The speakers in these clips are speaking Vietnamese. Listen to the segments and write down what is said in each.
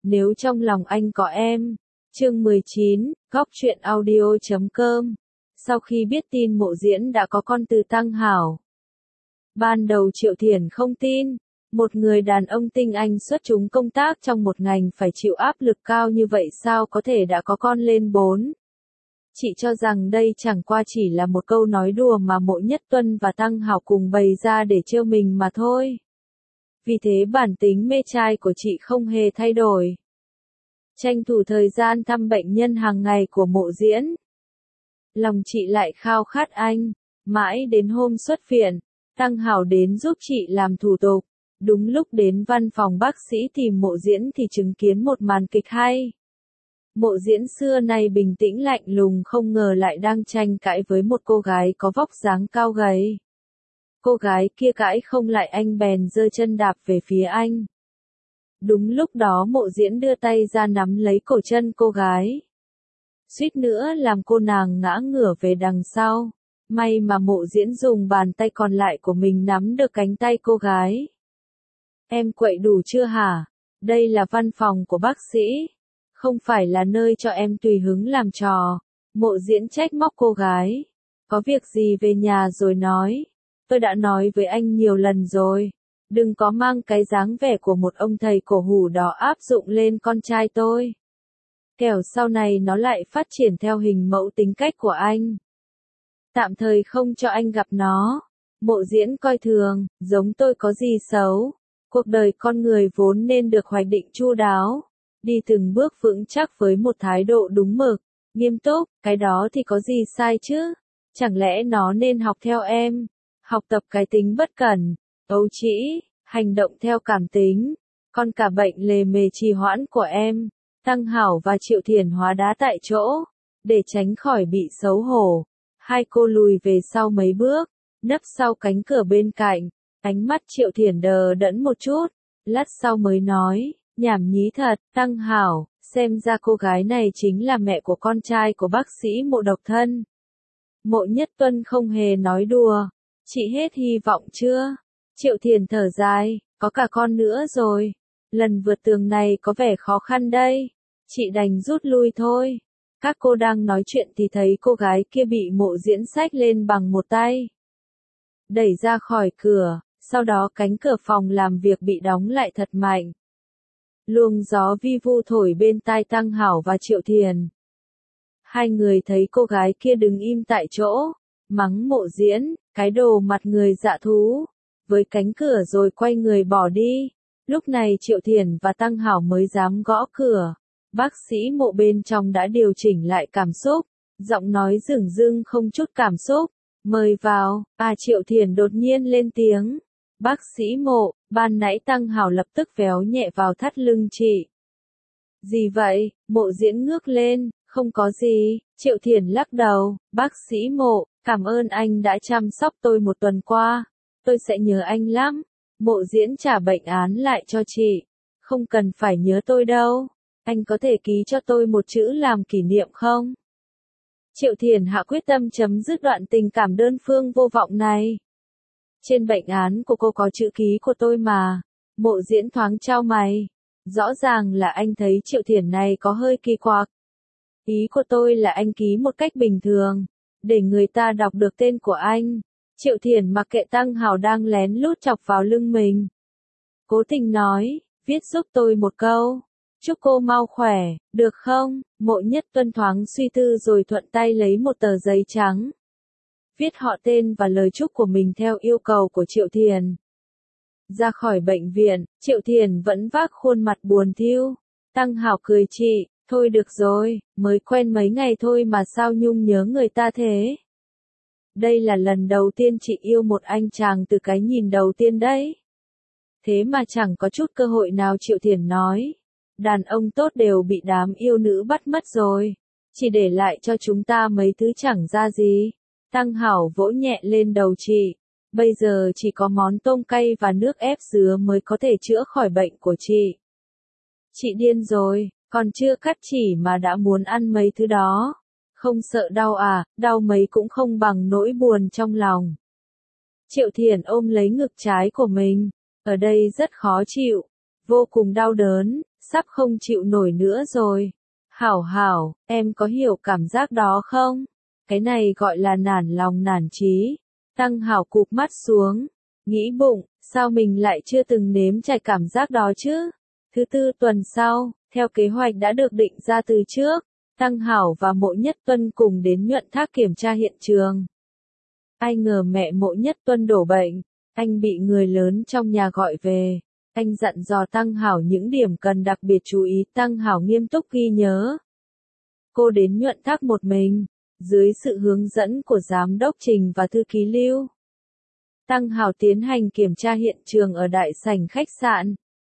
Nếu trong lòng anh có em. Chương 19, Góc truyện audio.com. Sau khi biết tin Mộ Diễn đã có con từ Tăng Hảo, ban đầu Triệu Thiển không tin, một người đàn ông tinh anh xuất chúng công tác trong một ngành phải chịu áp lực cao như vậy sao có thể đã có con lên 4. Chị cho rằng đây chẳng qua chỉ là một câu nói đùa mà Mộ Nhất Tuân và Tăng Hảo cùng bày ra để trêu mình mà thôi. Vì thế bản tính mê trai của chị không hề thay đổi. Tranh thủ thời gian thăm bệnh nhân hàng ngày của Mộ Diễn. Lòng chị lại khao khát anh, mãi đến hôm xuất viện, Tăng Hảo đến giúp chị làm thủ tục. Đúng lúc đến văn phòng bác sĩ tìm Mộ Diễn thì chứng kiến một màn kịch hay. Mộ Diễn xưa nay bình tĩnh lạnh lùng không ngờ lại đang tranh cãi với một cô gái có vóc dáng cao gầy. Cô gái kia cãi không lại anh bèn giơ chân đạp về phía anh. Đúng lúc đó Mộ Diễn đưa tay ra nắm lấy cổ chân cô gái. Suýt nữa làm cô nàng ngã ngửa về đằng sau. May mà Mộ Diễn dùng bàn tay còn lại của mình nắm được cánh tay cô gái. Em quậy đủ chưa hả? Đây là văn phòng của bác sĩ. Không phải là nơi cho em tùy hứng làm trò. Mộ Diễn trách móc cô gái. Có việc gì về nhà rồi nói. Tôi đã nói với anh nhiều lần rồi. Đừng có mang cái dáng vẻ của một ông thầy cổ hủ đó áp dụng lên con trai tôi. Kẻo sau này nó lại phát triển theo hình mẫu tính cách của anh. Tạm thời không cho anh gặp nó. Mộ Diễn coi thường, giống tôi có gì xấu. Cuộc đời con người vốn nên được hoạch định chu đáo. Đi từng bước vững chắc với một thái độ đúng mực, nghiêm túc, cái đó thì có gì sai chứ? Chẳng lẽ nó nên học theo em? Học tập cái tính bất cẩn, ấu trĩ, hành động theo cảm tính, còn cả bệnh lề mề trì hoãn của em. Tăng Hảo và Triệu Thiển hóa đá tại chỗ, để tránh khỏi bị xấu hổ. Hai cô lùi về sau mấy bước, nấp sau cánh cửa bên cạnh, ánh mắt Triệu Thiển đờ đẫn một chút, lát sau mới nói, nhảm nhí thật, Tăng Hảo, xem ra cô gái này chính là mẹ của con trai của bác sĩ Mộ độc thân. Mộ Nhất Tuân không hề nói đùa, chị hết hy vọng chưa? Triệu Thiển thở dài, có cả con nữa rồi, lần vượt tường này có vẻ khó khăn đây, chị đành rút lui thôi. Các cô đang nói chuyện thì thấy cô gái kia bị Mộ Diễn xách lên bằng một tay, đẩy ra khỏi cửa, sau đó cánh cửa phòng làm việc bị đóng lại thật mạnh. Luồng gió vi vu thổi bên tai Tăng Hảo và Triệu Thiển. Hai người thấy cô gái kia đứng im tại chỗ, mắng Mộ Diễn, cái đồ mặt người dạ thú, với cánh cửa rồi quay người bỏ đi. Lúc này Triệu Thiển và Tăng Hảo mới dám gõ cửa. Bác sĩ Mộ bên trong đã điều chỉnh lại cảm xúc, giọng nói dửng dưng không chút cảm xúc. Mời vào, Triệu Thiển đột nhiên lên tiếng. Bác sĩ Mộ, ban nãy Tăng Hảo lập tức véo nhẹ vào thắt lưng chị. Gì vậy? Mộ Diễn ngước lên, không có gì. Triệu Thiển lắc đầu, bác sĩ Mộ, cảm ơn anh đã chăm sóc tôi một tuần qua. Tôi sẽ nhớ anh lắm. Mộ Diễn trả bệnh án lại cho chị. Không cần phải nhớ tôi đâu. Anh có thể ký cho tôi một chữ làm kỷ niệm không? Triệu Thiển hạ quyết tâm chấm dứt đoạn tình cảm đơn phương vô vọng này. Trên bệnh án của cô có chữ ký của tôi mà. Mộ Diễn thoáng chau mày. Rõ ràng là anh thấy Triệu Thiển này có hơi kỳ quặc. Ý của tôi là anh ký một cách bình thường, để người ta đọc được tên của anh. Triệu Thiển mặc kệ Tăng Hảo đang lén lút chọc vào lưng mình. Cố tình nói, viết giúp tôi một câu. Chúc cô mau khỏe, được không? Mộ Nhất Tuân thoáng suy tư rồi thuận tay lấy một tờ giấy trắng. Viết họ tên và lời chúc của mình theo yêu cầu của Triệu Thiển. Ra khỏi bệnh viện, Triệu Thiển vẫn vác khuôn mặt buồn thiu. Tăng Hảo cười chị, thôi được rồi, mới quen mấy ngày thôi mà sao nhung nhớ người ta thế. Đây là lần đầu tiên chị yêu một anh chàng từ cái nhìn đầu tiên đấy. Thế mà chẳng có chút cơ hội nào. Triệu Thiển nói. Đàn ông tốt đều bị đám yêu nữ bắt mất rồi. Chỉ để lại cho chúng ta mấy thứ chẳng ra gì. Tăng Hảo vỗ nhẹ lên đầu chị. Bây giờ chỉ có món tôm cay và nước ép dứa mới có thể chữa khỏi bệnh của chị. Chị điên rồi, còn chưa cắt chỉ mà đã muốn ăn mấy thứ đó. Không sợ đau à, đau mấy cũng không bằng nỗi buồn trong lòng. Triệu Thiển ôm lấy ngực trái của mình. Ở đây rất khó chịu, vô cùng đau đớn, sắp không chịu nổi nữa rồi. Hảo hảo, em có hiểu cảm giác đó không? Cái này gọi là nản lòng nản trí. Tăng Hảo cụp mắt xuống, nghĩ bụng, sao mình lại chưa từng nếm trải cảm giác đó chứ? Thứ tư tuần sau, theo kế hoạch đã được định ra từ trước, Tăng Hảo và Mộ Nhất Tuân cùng đến Nhuận Thác kiểm tra hiện trường. Ai ngờ mẹ Mộ Nhất Tuân đổ bệnh, anh bị người lớn trong nhà gọi về. Anh dặn dò Tăng Hảo những điểm cần đặc biệt chú ý. Tăng Hảo nghiêm túc ghi nhớ. Cô đến Nhuận Thác một mình, dưới sự hướng dẫn của Giám đốc Trình và Thư ký Lưu. Tăng Hảo tiến hành kiểm tra hiện trường ở đại sảnh khách sạn.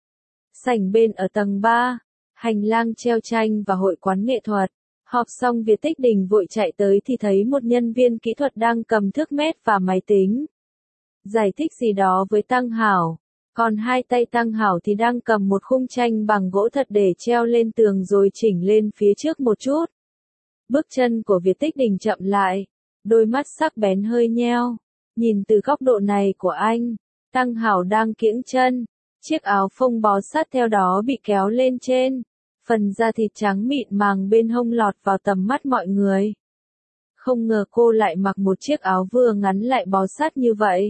Sảnh bên ở tầng 3, hành lang treo tranh và hội quán nghệ thuật. Họp xong Việt Tích Đình vội chạy tới thì thấy một nhân viên kỹ thuật đang cầm thước mét và máy tính. Giải thích gì đó với Tăng Hảo. Còn hai tay Tăng Hảo thì đang cầm một khung tranh bằng gỗ thật để treo lên tường rồi chỉnh lên phía trước một chút. Bước chân của Việt Tích Đình chậm lại, đôi mắt sắc bén hơi nheo. Nhìn từ góc độ này của anh, Tăng Hảo đang kiễng chân, chiếc áo phông bó sát theo đó bị kéo lên trên, phần da thịt trắng mịn màng bên hông lọt vào tầm mắt mọi người. Không ngờ cô lại mặc một chiếc áo vừa ngắn lại bó sát như vậy.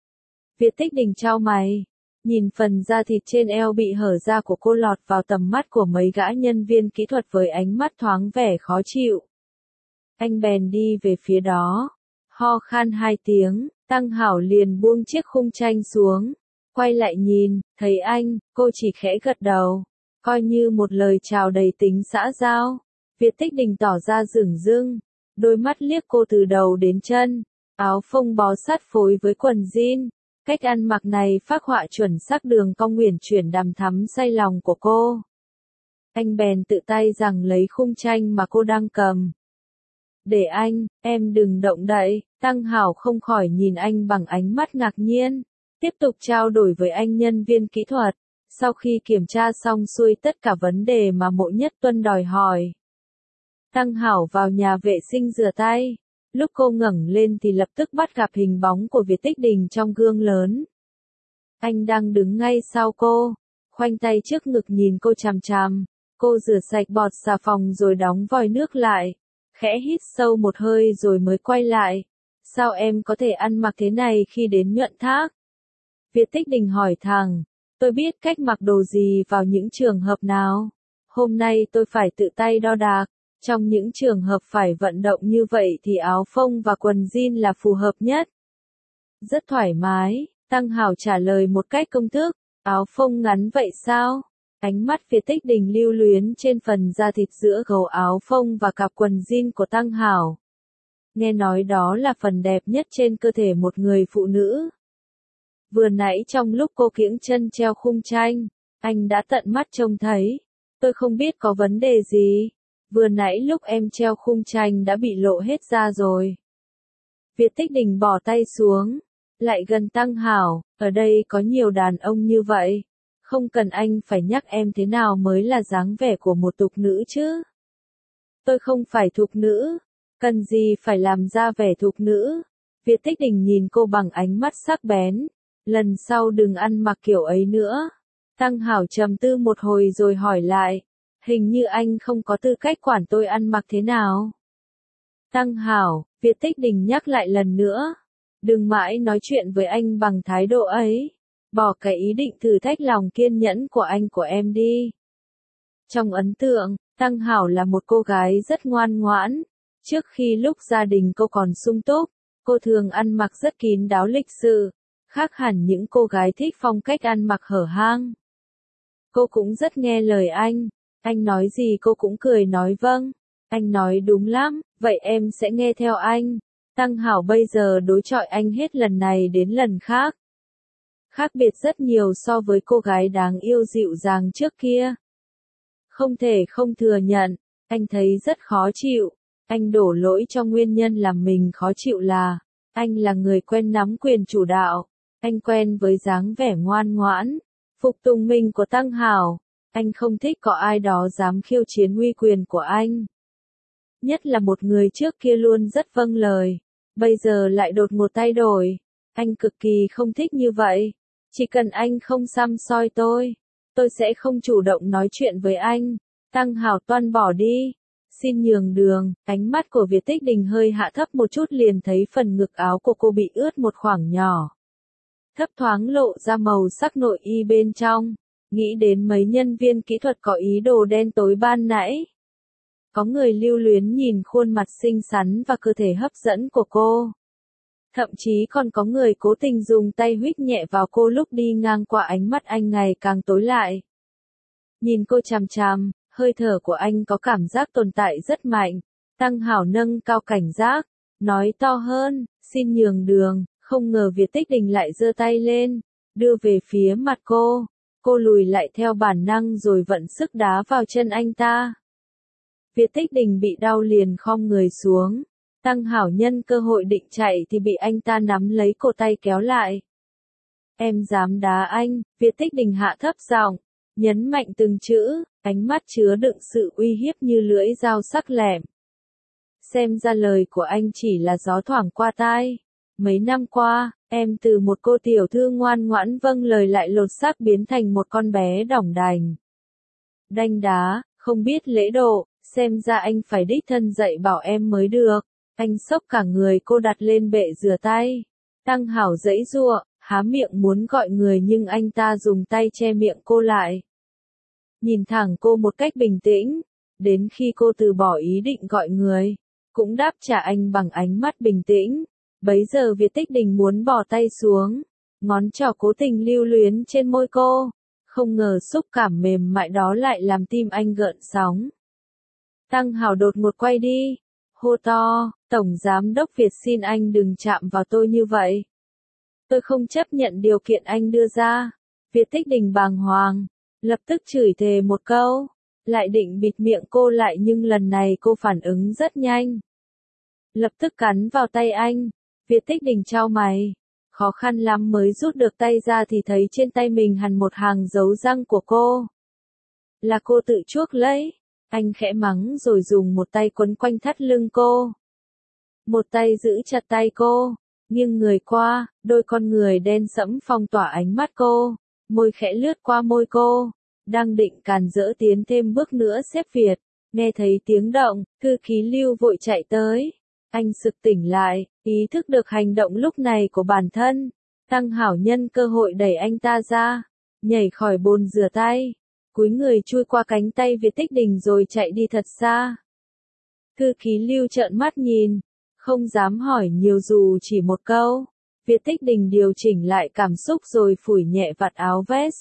Việt Tích Đình chau mày, nhìn phần da thịt trên eo bị hở ra của cô lọt vào tầm mắt của mấy gã nhân viên kỹ thuật với ánh mắt thoáng vẻ khó chịu. Anh bèn đi về phía đó, ho khan 2 tiếng, Tăng Hảo liền buông chiếc khung tranh xuống, quay lại nhìn, thấy anh, cô chỉ khẽ gật đầu, coi như một lời chào đầy tính xã giao. Việt Tích Đình tỏ ra dửng dưng, đôi mắt liếc cô từ đầu đến chân, áo phông bó sát phối với quần jean. Cách ăn mặc này phác họa chuẩn xác đường cong uyển chuyển đằm thắm say lòng của cô. Anh bèn tự tay giằng lấy khung tranh mà cô đang cầm. Để anh, em đừng động đậy. Tăng Hảo không khỏi nhìn anh bằng ánh mắt ngạc nhiên, tiếp tục trao đổi với anh nhân viên kỹ thuật. Sau khi kiểm tra xong xuôi tất cả vấn đề mà Mộ Nhất Tuân đòi hỏi, Tăng Hảo vào nhà vệ sinh rửa tay. Lúc cô ngẩng lên thì lập tức bắt gặp hình bóng của Việt Tích Đình trong gương lớn. Anh đang đứng ngay sau cô, khoanh tay trước ngực nhìn cô chằm chằm. Cô rửa sạch bọt xà phòng rồi đóng vòi nước lại, khẽ hít sâu một hơi rồi mới quay lại. Sao em có thể ăn mặc thế này khi đến Nhuận Thác? Việt Tích Đình hỏi thẳng, tôi biết cách mặc đồ gì vào những trường hợp nào. Hôm nay tôi phải tự tay đo đạc. Trong những trường hợp phải vận động như vậy thì áo phông và quần jean là phù hợp nhất. Rất thoải mái, Tăng Hảo trả lời một cách công thức, áo phông ngắn vậy sao? Ánh mắt Việt Tích Đình lưu luyến trên phần da thịt giữa gấu áo phông và cặp quần jean của Tăng Hảo. Nghe nói đó là phần đẹp nhất trên cơ thể một người phụ nữ. Vừa nãy trong lúc cô kiễng chân treo khung tranh, anh đã tận mắt trông thấy. Tôi không biết có vấn đề gì. Vừa nãy lúc em treo khung tranh đã bị lộ hết ra rồi. Việt Tích Đình bỏ tay xuống, lại gần Tăng Hảo, ở đây có nhiều đàn ông như vậy. Không cần anh phải nhắc em thế nào mới là dáng vẻ của một thục nữ chứ. Tôi không phải thục nữ, cần gì phải làm ra vẻ thục nữ. Việt Tích Đình nhìn cô bằng ánh mắt sắc bén, lần sau đừng ăn mặc kiểu ấy nữa. Tăng Hảo trầm tư một hồi rồi hỏi lại. Hình như anh không có tư cách quản tôi ăn mặc thế nào. Tăng Hảo, Việt Tích Đình nhắc lại lần nữa. Đừng mãi nói chuyện với anh bằng thái độ ấy. Bỏ cái ý định thử thách lòng kiên nhẫn của anh của em đi. Trong ấn tượng, Tăng Hảo là một cô gái rất ngoan ngoãn. Trước khi lúc gia đình cô còn sung túc, cô thường ăn mặc rất kín đáo lịch sự, khác hẳn những cô gái thích phong cách ăn mặc hở hang. Cô cũng rất nghe lời anh nói gì cô cũng cười nói vâng, anh nói đúng lắm, vậy em sẽ nghe theo anh. Tăng Hảo bây giờ đối chọi anh hết lần này đến lần khác. Khác biệt rất nhiều so với cô gái đáng yêu dịu dàng trước kia. Không thể không thừa nhận, anh thấy rất khó chịu. Anh đổ lỗi cho nguyên nhân làm mình khó chịu là, anh là người quen nắm quyền chủ đạo. Anh quen với dáng vẻ ngoan ngoãn, phục tùng mình của Tăng Hảo. Anh không thích có ai đó dám khiêu chiến uy quyền của anh. Nhất là một người trước kia luôn rất vâng lời, bây giờ lại đột ngột thay đổi. Anh cực kỳ không thích như vậy. Chỉ cần anh không săm soi tôi tôi sẽ không chủ động nói chuyện với anh. Tăng Hảo toan bỏ đi. Xin nhường đường, ánh mắt của Việt Tích Đình hơi hạ thấp một chút liền thấy phần ngực áo của cô bị ướt một khoảng nhỏ. Thấp thoáng lộ ra màu sắc nội y bên trong, nghĩ đến mấy nhân viên kỹ thuật có ý đồ đen tối ban nãy. Có người lưu luyến nhìn khuôn mặt xinh xắn và cơ thể hấp dẫn của cô. Thậm chí còn có người cố tình dùng tay huých nhẹ vào cô lúc đi ngang qua, ánh mắt anh ngày càng tối lại. Nhìn cô chằm chằm, hơi thở của anh có cảm giác tồn tại rất mạnh. Tăng Hảo nâng cao cảnh giác, nói to hơn, xin nhường đường, không ngờ Việt Tích Đình lại giơ tay lên, đưa về phía mặt cô. Cô lùi lại theo bản năng rồi vận sức đá vào chân anh ta. Việt Tích Đình bị đau liền khom người xuống. Tăng Hảo nhân cơ hội định chạy thì bị anh ta nắm lấy cổ tay kéo lại. Em dám đá anh, Việt Tích Đình hạ thấp giọng, nhấn mạnh từng chữ, ánh mắt chứa đựng sự uy hiếp như lưỡi dao sắc lẹm. Xem ra lời của anh chỉ là gió thoảng qua tai. Mấy năm qua, em từ một cô tiểu thư ngoan ngoãn vâng lời lại lột xác biến thành một con bé đỏng đành. Đanh đá, không biết lễ độ, xem ra anh phải đích thân dạy bảo em mới được. Anh xốc cả người cô đặt lên bệ rửa tay. Tăng Hảo giãy giụa, há miệng muốn gọi người nhưng anh ta dùng tay che miệng cô lại. Nhìn thẳng cô một cách bình tĩnh, đến khi cô từ bỏ ý định gọi người, cũng đáp trả anh bằng ánh mắt bình tĩnh. Bấy giờ Việt Tích Đình muốn bỏ tay xuống, ngón trỏ cố tình lưu luyến trên môi cô, không ngờ xúc cảm mềm mại đó lại làm tim anh gợn sóng. Tăng Hảo đột ngột quay đi, hô to, Tổng Giám đốc Việt xin anh đừng chạm vào tôi như vậy. Tôi không chấp nhận điều kiện anh đưa ra. Việt Tích Đình bàng hoàng, lập tức chửi thề một câu, lại định bịt miệng cô lại nhưng lần này cô phản ứng rất nhanh. Lập tức cắn vào tay anh. Việt Tích Đình chau mày, khó khăn lắm mới rút được tay ra thì thấy trên tay mình hằn một hàng dấu răng của cô. Là cô tự chuốc lấy. Anh khẽ mắng rồi dùng một tay quấn quanh thắt lưng cô. Một tay giữ chặt tay cô, nghiêng người qua, đôi con người đen sẫm phong tỏa ánh mắt cô, môi khẽ lướt qua môi cô, đang định càn rỡ tiến thêm bước nữa xếp Việt, nghe thấy tiếng động, thư ký Lưu vội chạy tới. Anh sực tỉnh lại, ý thức được hành động lúc này của bản thân. Tăng Hảo nhân cơ hội đẩy anh ta ra, nhảy khỏi bồn rửa tay, cúi người chui qua cánh tay Việt Tích Đình rồi chạy đi thật xa. Thư ký Lưu trợn mắt nhìn, không dám hỏi nhiều dù chỉ một câu. Việt Tích Đình điều chỉnh lại cảm xúc rồi phủi nhẹ vạt áo vest.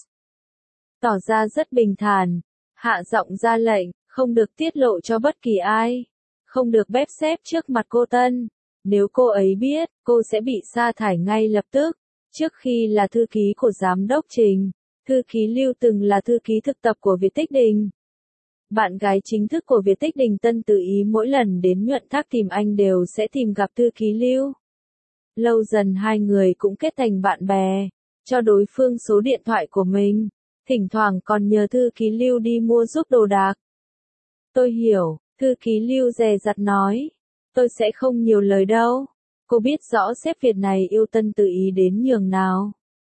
Tỏ ra rất bình thản, hạ giọng ra lệnh, không được tiết lộ cho bất kỳ ai. Không được bếp xếp trước mặt cô Tân. Nếu cô ấy biết, cô sẽ bị sa thải ngay lập tức. Trước khi là thư ký của giám đốc Trình, thư ký Lưu từng là thư ký thực tập của Việt Tích Đình. Bạn gái chính thức của Việt Tích Đình Tân tự ý mỗi lần đến nhuận thác tìm anh đều sẽ tìm gặp thư ký Lưu. Lâu dần hai người cũng kết thành bạn bè, cho đối phương số điện thoại của mình, thỉnh thoảng còn nhờ thư ký Lưu đi mua giúp đồ đạc. Tôi hiểu, thư ký Lưu dè dặt nói, tôi sẽ không nhiều lời đâu. Cô biết rõ sếp Việt này yêu Tân tự ý đến nhường nào.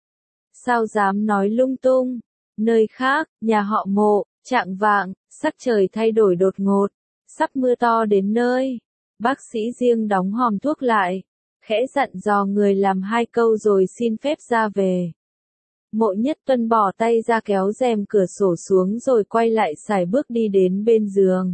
Sao dám nói lung tung, nơi khác, nhà họ Mộ, chạng vạng, sắc trời thay đổi đột ngột, sắp mưa to đến nơi. Bác sĩ riêng đóng hòm thuốc lại, khẽ dặn dò người làm hai câu rồi xin phép ra về. Mộ Nhất Tuân bỏ tay ra kéo rèm cửa sổ xuống rồi quay lại sải bước đi đến bên giường.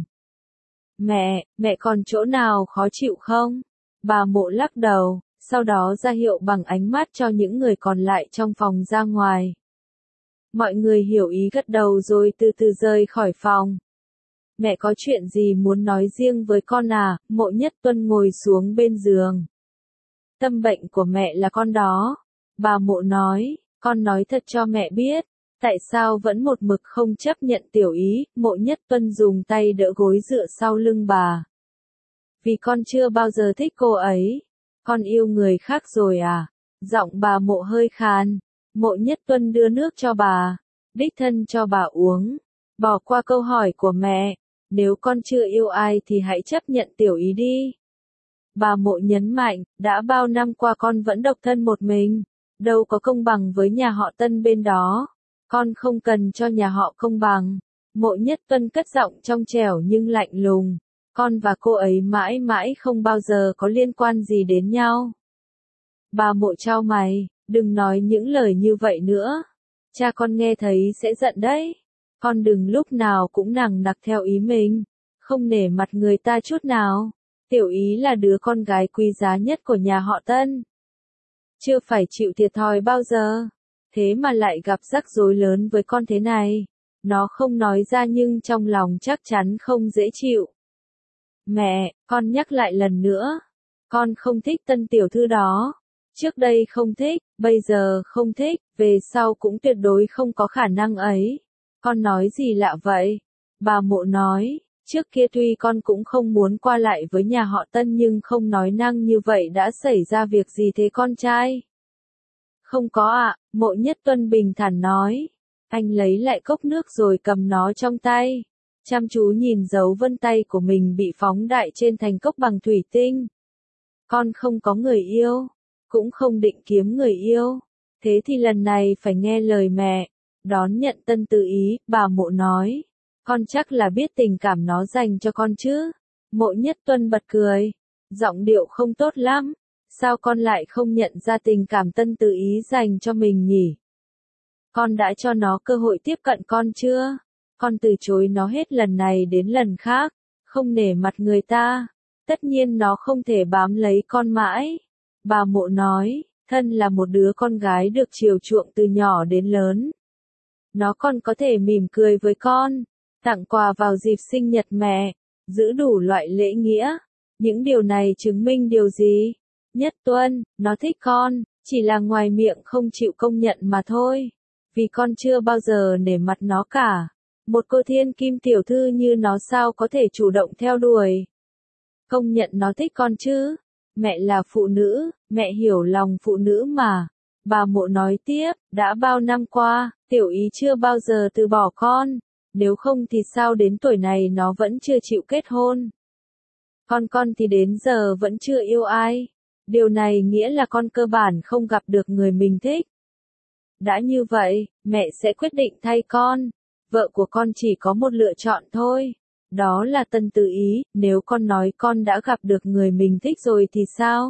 Mẹ còn chỗ nào khó chịu không? Bà Mộ lắc đầu, sau đó ra hiệu bằng ánh mắt cho những người còn lại trong phòng ra ngoài. Mọi người hiểu ý gật đầu rồi từ từ rời khỏi phòng. Mẹ có chuyện gì muốn nói riêng với con à? Mộ Nhất Tuân ngồi xuống bên giường. Tâm bệnh của mẹ là con đó. Bà Mộ nói, con nói thật cho mẹ biết. Tại sao vẫn một mực không chấp nhận Tiểu Ý? Mộ Nhất Tuân dùng tay đỡ gối dựa sau lưng bà. Vì con chưa bao giờ thích cô ấy. Con yêu người khác rồi à? Giọng bà Mộ hơi khàn. Mộ Nhất Tuân đưa nước cho bà, đích thân cho bà uống. Bỏ qua câu hỏi của mẹ, nếu con chưa yêu ai thì hãy chấp nhận Tiểu Ý đi. Bà Mộ nhấn mạnh, đã bao năm qua con vẫn độc thân một mình, đâu có công bằng với nhà họ Tân bên đó. Con không cần cho nhà họ Công bằng. Mộ Nhất Tuân cất giọng trong trẻo nhưng lạnh lùng. Con và cô ấy mãi mãi không bao giờ có liên quan gì đến nhau. Bà Mộ chau mày, đừng nói những lời như vậy nữa. Cha con nghe thấy sẽ giận đấy. Con đừng lúc nào cũng nằng nặc theo ý mình, không nể mặt người ta chút nào. Tiểu Ý là đứa con gái quý giá nhất của nhà họ Tân. Chưa phải chịu thiệt thòi bao giờ. Thế mà lại gặp rắc rối lớn với con thế này. Nó không nói ra nhưng trong lòng chắc chắn không dễ chịu. Mẹ, con nhắc lại lần nữa. Con không thích Tân tiểu thư đó. Trước đây không thích, bây giờ không thích, về sau cũng tuyệt đối không có khả năng ấy. Con nói gì lạ vậy? Bà Mộ nói, trước kia tuy con cũng không muốn qua lại với nhà họ Tân nhưng không nói năng như vậy đã xảy ra việc gì thế con trai? Không có ạ, Mộ Nhất Tuân bình thản nói. Anh lấy lại cốc nước rồi cầm nó trong tay. Chăm chú nhìn dấu vân tay của mình bị phóng đại trên thành cốc bằng thủy tinh. Con không có người yêu, cũng không định kiếm người yêu. Thế thì lần này phải nghe lời mẹ. Đón nhận Tân Tự Ý, bà Mộ nói. Con chắc là biết tình cảm nó dành cho con chứ. Mộ Nhất Tuân bật cười. Giọng điệu không tốt lắm. Sao con lại không nhận ra tình cảm Tân Tự Ý dành cho mình nhỉ? Con đã cho nó cơ hội tiếp cận con chưa? Con từ chối nó hết lần này đến lần khác. Không nể mặt người ta. Tất nhiên nó không thể bám lấy con mãi. Bà Mộ nói, thân là một đứa con gái được chiều chuộng từ nhỏ đến lớn. Nó còn có thể mỉm cười với con, tặng quà vào dịp sinh nhật mẹ, giữ đủ loại lễ nghĩa. Những điều này chứng minh điều gì? Nhất Tuân, nó thích con, chỉ là ngoài miệng không chịu công nhận mà thôi. Vì con chưa bao giờ nể mặt nó cả. Một cô thiên kim tiểu thư như nó sao có thể chủ động theo đuổi? Công nhận nó thích con chứ? Mẹ là phụ nữ, mẹ hiểu lòng phụ nữ mà. Bà Mộ nói tiếp, đã bao năm qua, Tiểu Ý chưa bao giờ từ bỏ con. Nếu không thì sao đến tuổi này nó vẫn chưa chịu kết hôn? Con thì đến giờ vẫn chưa yêu ai. Điều này nghĩa là con cơ bản không gặp được người mình thích. Đã như vậy, mẹ sẽ quyết định thay con. Vợ của con chỉ có một lựa chọn thôi. Đó là Tân Tự Ý. Nếu con nói con đã gặp được người mình thích rồi thì sao?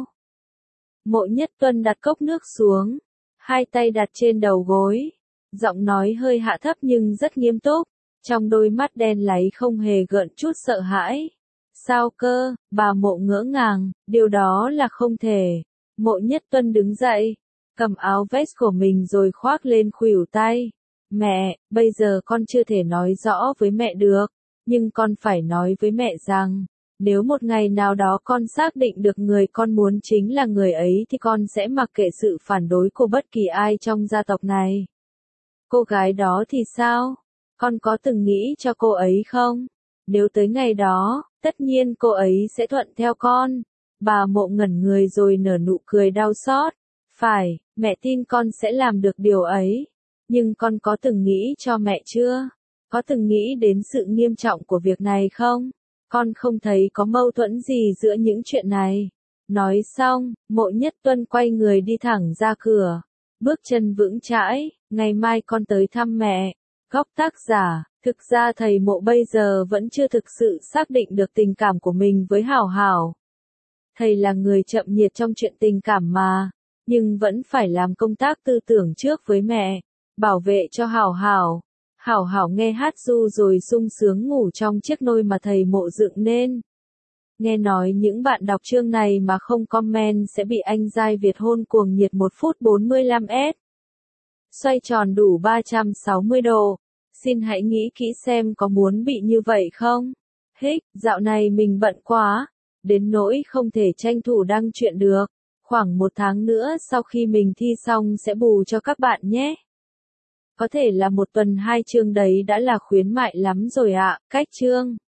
Mộ Nhất Tuân đặt cốc nước xuống. Hai tay đặt trên đầu gối. Giọng nói hơi hạ thấp nhưng rất nghiêm túc. Trong đôi mắt đen láy không hề gợn chút sợ hãi. Sao cơ? Bà Mộ ngỡ ngàng. Điều đó là không thể. Mộ Nhất Tuân đứng dậy. Cầm áo vest của mình rồi khoác lên khuỷu tay. Mẹ, bây giờ con chưa thể nói rõ với mẹ được. Nhưng con phải nói với mẹ rằng, nếu một ngày nào đó con xác định được người con muốn chính là người ấy thì con sẽ mặc kệ sự phản đối của bất kỳ ai trong gia tộc này. Cô gái đó thì sao? Con có từng nghĩ cho cô ấy không? Nếu tới ngày đó, tất nhiên cô ấy sẽ thuận theo con. Bà Mộ ngẩn người rồi nở nụ cười đau xót. Phải, mẹ tin con sẽ làm được điều ấy. Nhưng con có từng nghĩ cho mẹ chưa? Có từng nghĩ đến sự nghiêm trọng của việc này không? Con không thấy có mâu thuẫn gì giữa những chuyện này. Nói xong, Mộ Nhất Tuân quay người đi thẳng ra cửa. Bước chân vững chãi, ngày mai con tới thăm mẹ. Góc tác giả, thực ra thầy Mộ bây giờ vẫn chưa thực sự xác định được tình cảm của mình với Hảo Hảo. Thầy là người chậm nhiệt trong chuyện tình cảm mà, nhưng vẫn phải làm công tác tư tưởng trước với mẹ, bảo vệ cho Hảo Hảo. Hảo Hảo nghe hát ru rồi sung sướng ngủ trong chiếc nôi mà thầy Mộ dựng nên. Nghe nói những bạn đọc chương này mà không comment sẽ bị anh giai Việt hôn cuồng nhiệt 1 phút 45s. Xoay tròn đủ 360 độ. Xin hãy nghĩ kỹ xem có muốn bị như vậy không? Hích, dạo này mình bận quá, đến nỗi không thể tranh thủ đăng truyện được. Khoảng 1 tháng nữa sau khi mình thi xong sẽ bù cho các bạn nhé. Có thể là 1 tuần 2 chương đấy đã là khuyến mại lắm rồi ạ, cách chương.